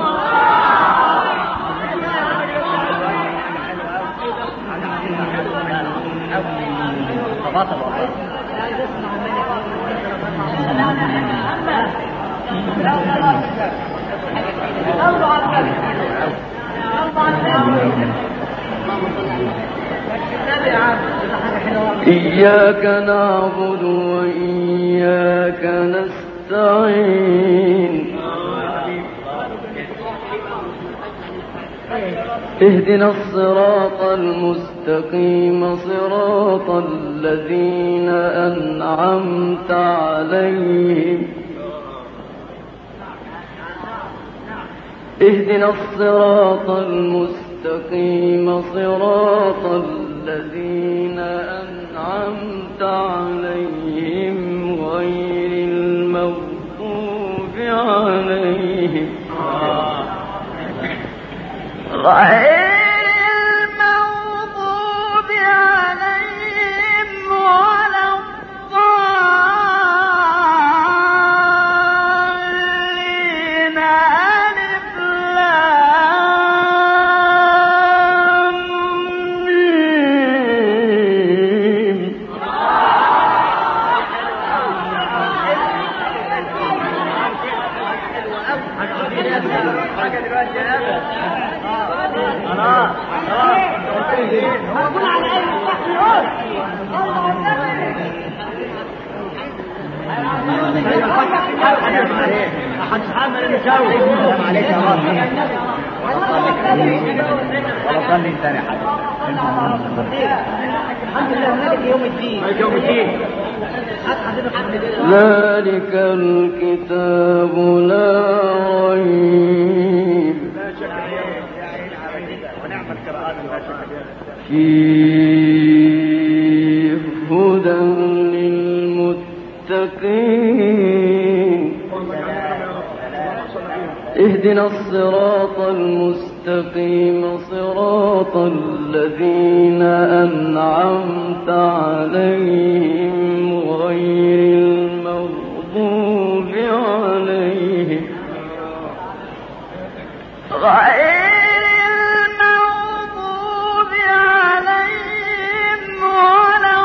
إياك نعبد وإياك نستعين اهدنا الصراط المستقيم صراط الذين أنعمت عليهم اهدنا الصراط المستقيم صراط الذين أنعمت عليهم عليهم غير المغضوب عليهم ولا الضالين ألف لام ميم ذلك الكتاب لا ريب فيه هدى للمتقين اهدنا الصراط المستقيم صراط الذين أنعمت عليهم غير المغضوب عليهم غير المغضوب عليهم ولا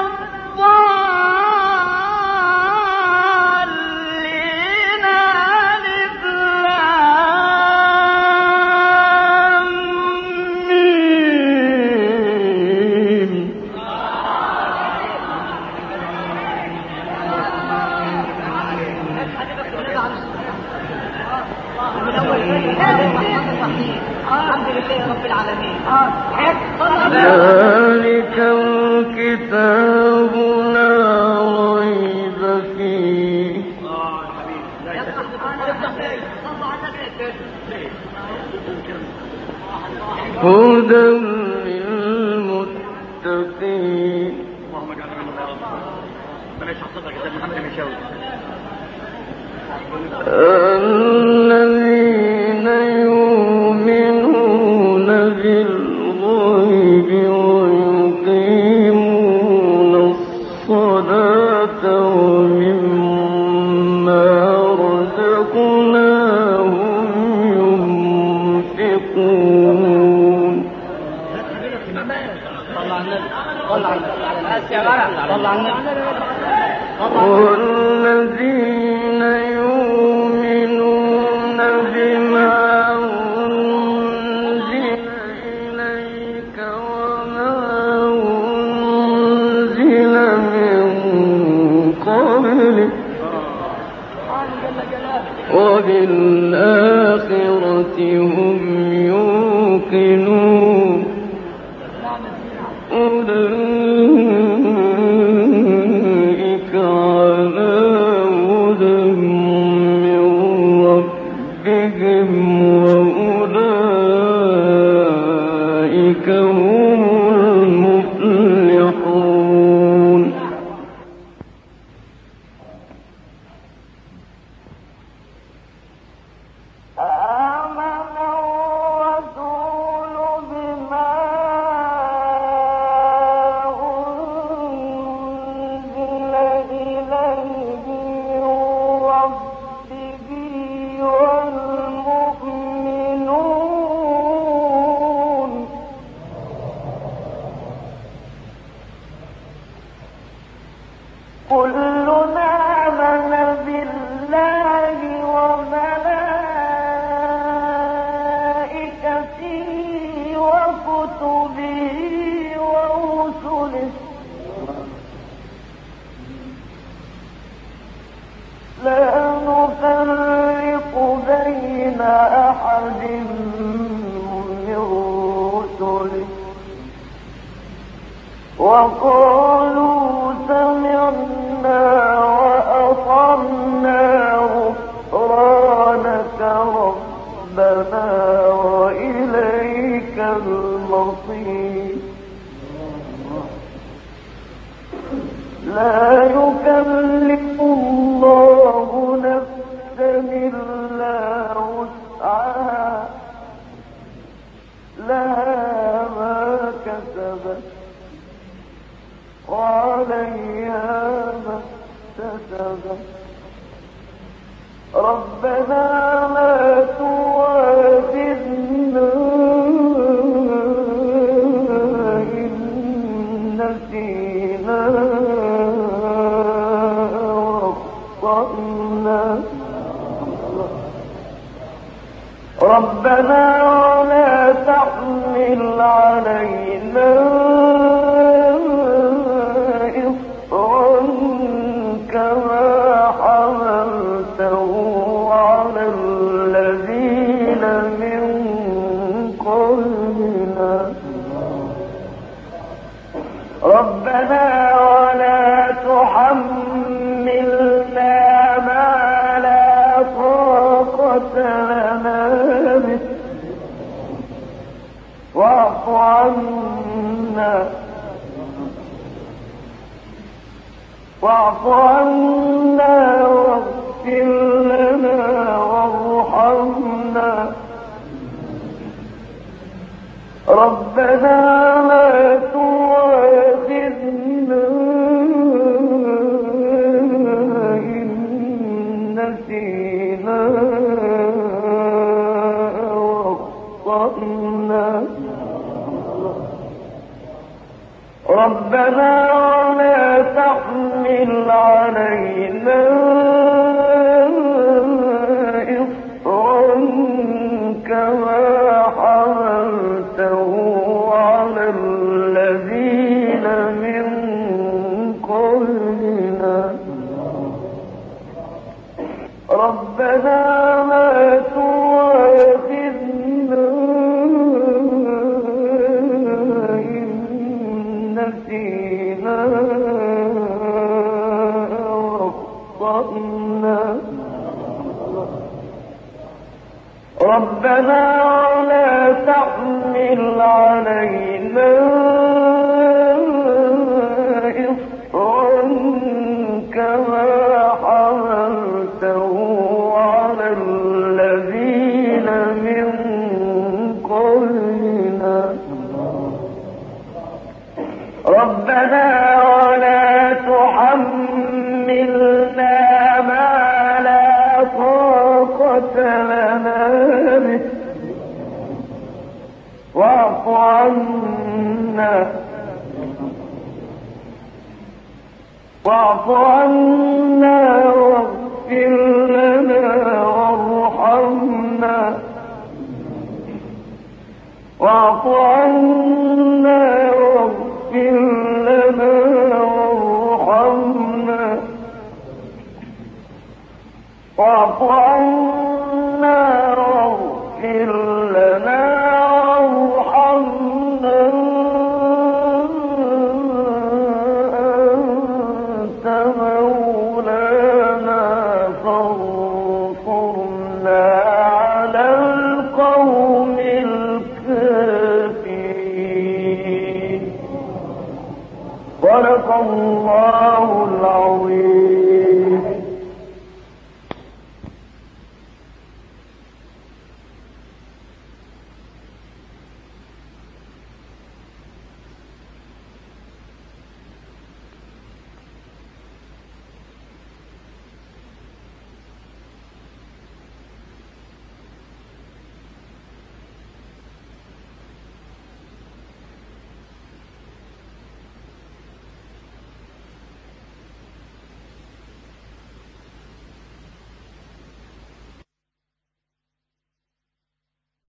الضالين ألف لام ميم الحمد لله رب العالمين. ذلك الكتاب لا ريب فيه هدى للمتقين الذين يؤمنون بالغيب ويقيمون الصلاة ومما رزقناهم ينفقون والذين يؤمنون بما أنزل إليك وما أنزل من قبلك وبالآخرة هم يوقنون أولئك على هدى من ربهم وأولئك هم المفلحون آمن الرسول بما أنزل إليه من ربه والمؤمنون كلنا آمن بالله وملائكته وكتبه ورسله لا نفرق بين أحد من رسله وقالوا سمعنا وأطعنا غفرانك ربنا وإليك المصير لا يكلف الله نفسا إلا وسعها كسبت ربنا لا تؤاخذنا إن نسينا وأخطأنا ربنا ولا تحمل علينا إصرا كما حملته على الذين من قبلنا ربنا ولا تحملنا ما لا طاقة لنا به واعف عنا واعف عنا واغفر لنا وارحمنا ربنا لا تؤاخذنا إن نسينا وأخطأنا ربنا ولا تحمل علينا إصرا كما حملته على الذين من قبلنا ربنا لا تؤاخذنا إن نسينا وأخطأنا ربنا ولا تحمل علينا إصرا كما حملته على الذين من قبلنا ربنا ولا تحملنا ما لا طاقة لنا به واعف عنا واعف عنا واغفر لنا وارحمنا واعف عنا واغفر لنا وارحمنا واعف عنا واغفر لنا وارحمنا أنت مولانا فانصرنا على القوم الكافرين صدق الله العظيم.